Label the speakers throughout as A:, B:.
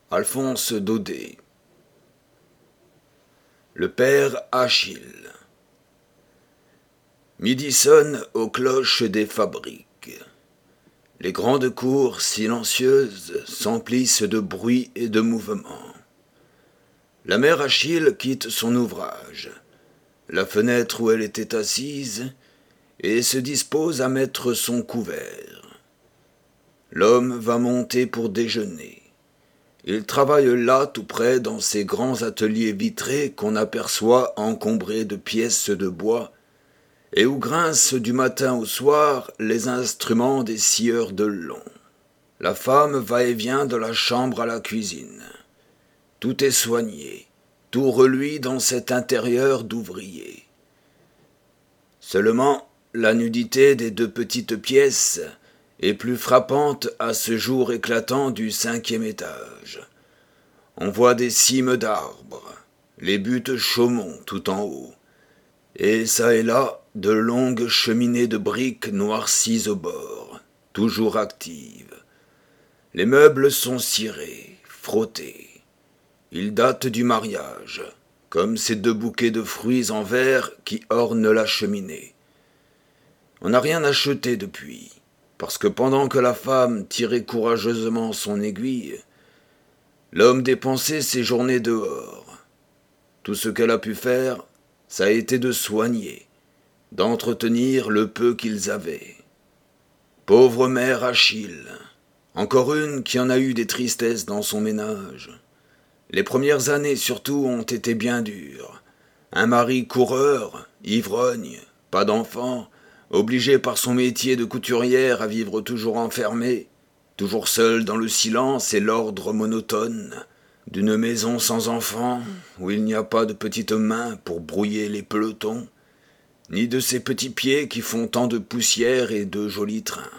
A: Alphonse Daudet. Le père Achille. Midi sonne aux cloches des fabriques. Les grandes cours silencieuses s'emplissent de bruit et de mouvement. La mère Achille quitte son ouvrage, la fenêtre où elle était assise, et se dispose à mettre son couvert. L'homme va monter pour déjeuner. Il travaille là tout près dans ces grands ateliers vitrés qu'on aperçoit encombrés de pièces de bois et où grincent du matin au soir les instruments des scieurs de long. La femme va et vient de la chambre à la cuisine. Tout est soigné, tout reluit dans cet intérieur d'ouvrier. Seulement, la nudité des deux petites pièces est plus frappante à ce jour éclatant du 5e étage. On voit des cimes d'arbres, les buttes Chaumont tout en haut, et çà et là de longues cheminées de briques noircies au bord, toujours actives. Les meubles sont cirés, frottés. Ils datent du mariage, comme ces deux bouquets de fruits en verre qui ornent la cheminée. On n'a rien acheté depuis, parce que pendant que la femme tirait courageusement son aiguille, l'homme dépensait ses journées dehors. Tout ce qu'elle a pu faire, ça a été de soigner, d'entretenir le peu qu'ils avaient. Pauvre mère Achille, encore une qui en a eu des tristesses dans son ménage. Les premières années surtout ont été bien dures. Un mari coureur, ivrogne, pas d'enfant, obligé par son métier de couturière à vivre toujours enfermé, toujours seul dans le silence et l'ordre monotone d'une maison sans enfants où il n'y a pas de petites mains pour brouiller les pelotons, ni de ces petits pieds qui font tant de poussière et de jolis trains.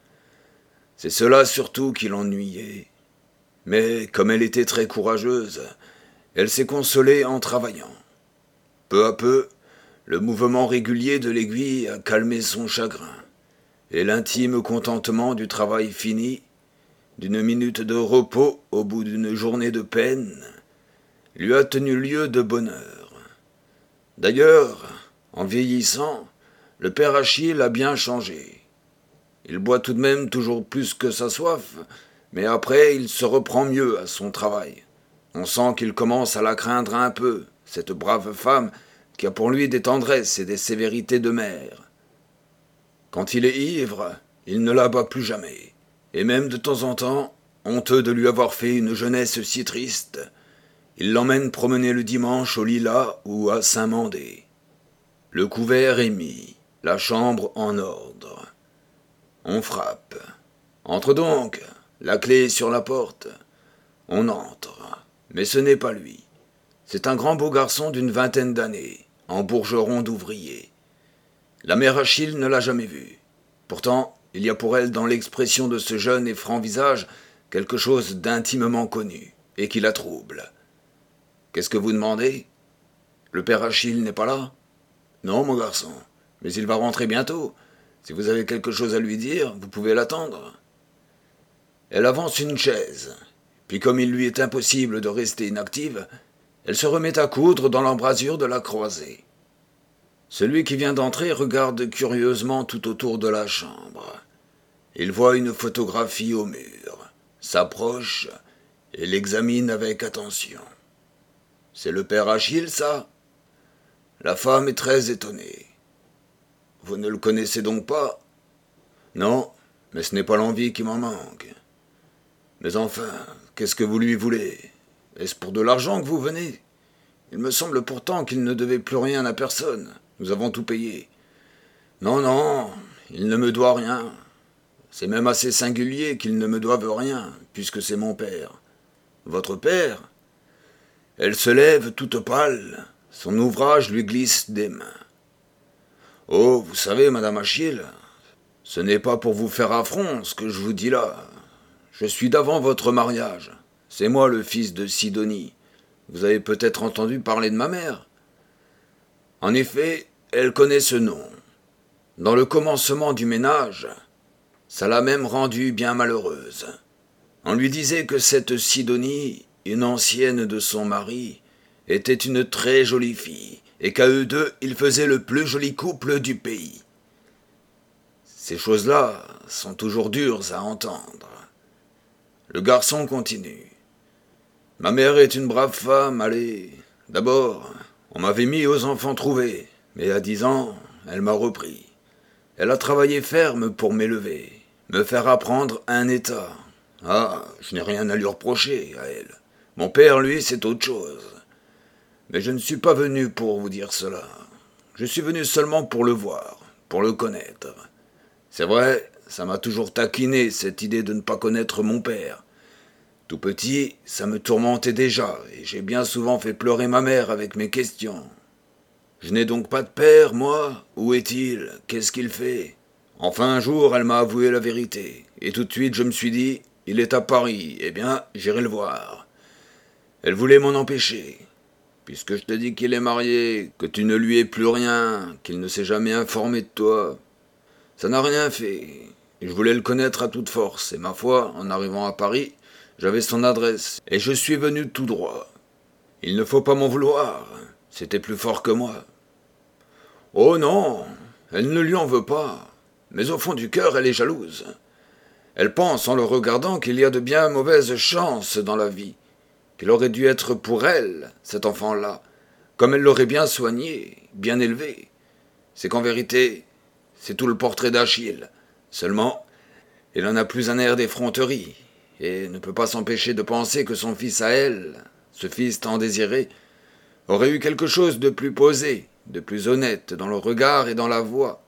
A: C'est cela surtout qui l'ennuyait. Mais comme elle était très courageuse, elle s'est consolée en travaillant. Peu à peu, le mouvement régulier de l'aiguille a calmé son chagrin, et l'intime contentement du travail fini, d'une minute de repos au bout d'une journée de peine, lui a tenu lieu de bonheur. D'ailleurs, en vieillissant, le père Achille a bien changé. Il boit tout de même toujours plus que sa soif, mais après il se reprend mieux à son travail. On sent qu'il commence à la craindre un peu, cette brave femme qui a pour lui des tendresses et des sévérités de mère. Quand il est ivre, il ne la bat plus jamais, et même de temps en temps, honteux de lui avoir fait une jeunesse si triste, il l'emmène promener le dimanche au Lilas ou à Saint-Mandé. Le couvert est mis, la chambre en ordre. On frappe. Entre donc, la clé est sur la porte. On entre, mais ce n'est pas lui. C'est un grand beau garçon d'une vingtaine d'années, en bourgeron d'ouvrier. La mère Achille ne l'a jamais vu. Pourtant, il y a pour elle dans l'expression de ce jeune et franc visage quelque chose d'intimement connu, et qui la trouble. Qu'est-ce que vous demandez ? Le père Achille n'est pas là ? Non, mon garçon, mais il va rentrer bientôt. Si vous avez quelque chose à lui dire, vous pouvez l'attendre. Elle avance une chaise, puis comme il lui est impossible de rester inactive, elle se remet à coudre dans l'embrasure de la croisée. Celui qui vient d'entrer regarde curieusement tout autour de la chambre. Il voit une photographie au mur, s'approche et l'examine avec attention. C'est le père Achille, ça ? La femme est très étonnée. Vous ne le connaissez donc pas ? Non, mais ce n'est pas l'envie qui m'en manque. Mais enfin, qu'est-ce que vous lui voulez ? Est-ce pour de l'argent que vous venez ? Il me semble pourtant qu'il ne devait plus rien à personne. Nous avons tout payé. Non, non, il ne me doit rien. C'est même assez singulier qu'il ne me doive rien, puisque c'est mon père. Votre père ? Elle se lève toute pâle. Son ouvrage lui glisse des mains. Oh, vous savez, madame Achille, ce n'est pas pour vous faire affront ce que je vous dis là. Je suis d'avant votre mariage. C'est moi le fils de Sidonie. Vous avez peut-être entendu parler de ma mère. En effet, elle connaît ce nom. Dans le commencement du ménage, ça l'a même rendue bien malheureuse. On lui disait que cette Sidonie une ancienne de son mari, était une très jolie fille, et qu'à eux deux, ils faisaient le plus joli couple du pays. Ces choses-là sont toujours dures à entendre. Le garçon continue. Ma mère est une brave femme, allez. D'abord, on m'avait mis aux enfants trouvés, mais à 10 ans, elle m'a repris. Elle a travaillé ferme pour m'élever, me faire apprendre un état. Ah, je n'ai rien à lui reprocher, à elle. Mon père, lui, c'est autre chose. Mais je ne suis pas venu pour vous dire cela. Je suis venu seulement pour le voir, pour le connaître. C'est vrai, ça m'a toujours taquiné, cette idée de ne pas connaître mon père. Tout petit, ça me tourmentait déjà, et j'ai bien souvent fait pleurer ma mère avec mes questions. Je n'ai donc pas de père, moi? Où est-il? Qu'est-ce qu'il fait? Enfin, un jour, elle m'a avoué la vérité, et tout de suite, je me suis dit, il est à Paris, eh bien, j'irai le voir. Elle voulait m'en empêcher. Puisque je te dis qu'il est marié, que tu ne lui es plus rien, qu'il ne s'est jamais informé de toi, ça n'a rien fait. Je voulais le connaître à toute force, et ma foi, en arrivant à Paris, j'avais son adresse, et je suis venu tout droit. Il ne faut pas m'en vouloir, c'était plus fort que moi. Oh non, elle ne lui en veut pas, mais au fond du cœur, elle est jalouse. Elle pense, en le regardant, qu'il y a de bien mauvaises chances dans la vie, qu'il aurait dû être pour elle, cet enfant-là, comme elle l'aurait bien soigné, bien élevé. C'est qu'en vérité, c'est tout le portrait d'Achille. Seulement, il en a plus un air d'effronterie, et ne peut pas s'empêcher de penser que son fils à elle, ce fils tant désiré, aurait eu quelque chose de plus posé, de plus honnête dans le regard et dans la voix.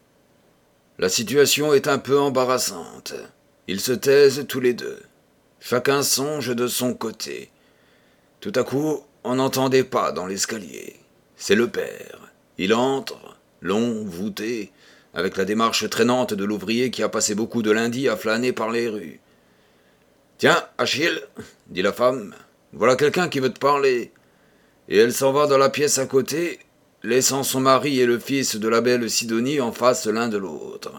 A: La situation est un peu embarrassante. Ils se taisent tous les deux. Chacun songe de son côté. Tout à coup, on n'entend des pas dans l'escalier. C'est le père. Il entre, long, voûté, avec la démarche traînante de l'ouvrier qui a passé beaucoup de lundis à flâner par les rues. « Tiens, Achille, dit la femme, voilà quelqu'un qui veut te parler. » Et elle s'en va dans la pièce à côté, laissant son mari et le fils de la belle Sidonie en face l'un de l'autre.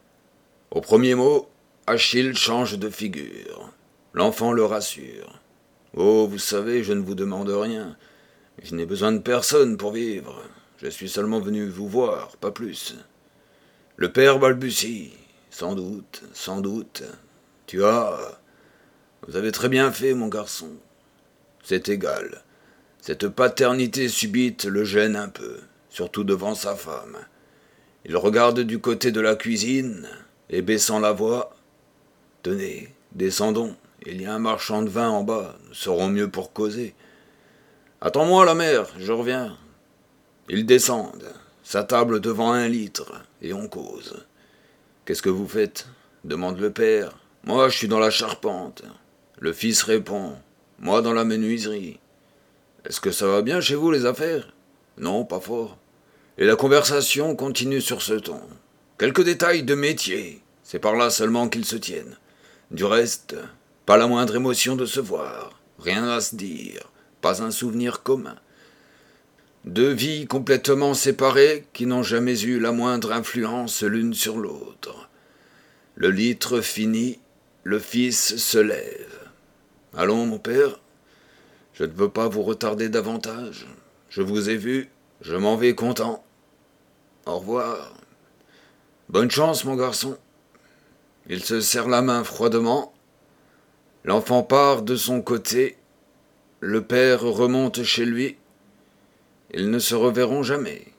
A: Au premier mot, Achille change de figure. L'enfant le rassure. « Oh, vous savez, je ne vous demande rien. Je n'ai besoin de personne pour vivre. Je suis seulement venu vous voir, pas plus. » Le père balbutie. « Sans doute, sans doute. Tu as... Vous avez très bien fait, mon garçon. » C'est égal. Cette paternité subite le gêne un peu, surtout devant sa femme. Il regarde du côté de la cuisine, et baissant la voix, « Tenez, descendons, il y a un marchand de vin en bas, nous serons mieux pour causer. »« Attends-moi, la mère, je reviens. » Ils descendent, s'attablent devant 1 litre, et on cause. « Qu'est-ce que vous faites ?» demande le père. « Moi, je suis dans la charpente. » Le fils répond. « Moi, dans la menuiserie. » « Est-ce que ça va bien chez vous, les affaires ?»« Non, pas fort. » Et la conversation continue sur ce ton. Quelques détails de métier, c'est par là seulement qu'ils se tiennent. Du reste, pas la moindre émotion de se voir, rien à se dire, pas un souvenir commun. 2 vies complètement séparées qui n'ont jamais eu la moindre influence l'une sur l'autre. Le litre fini, le fils se lève. « Allons, mon père, je ne veux pas vous retarder davantage. Je vous ai vu, je m'en vais content. Au revoir. Bonne chance, mon garçon. » Il se serre la main froidement. L'enfant part de son côté. Le père remonte chez lui. Ils ne se reverront jamais.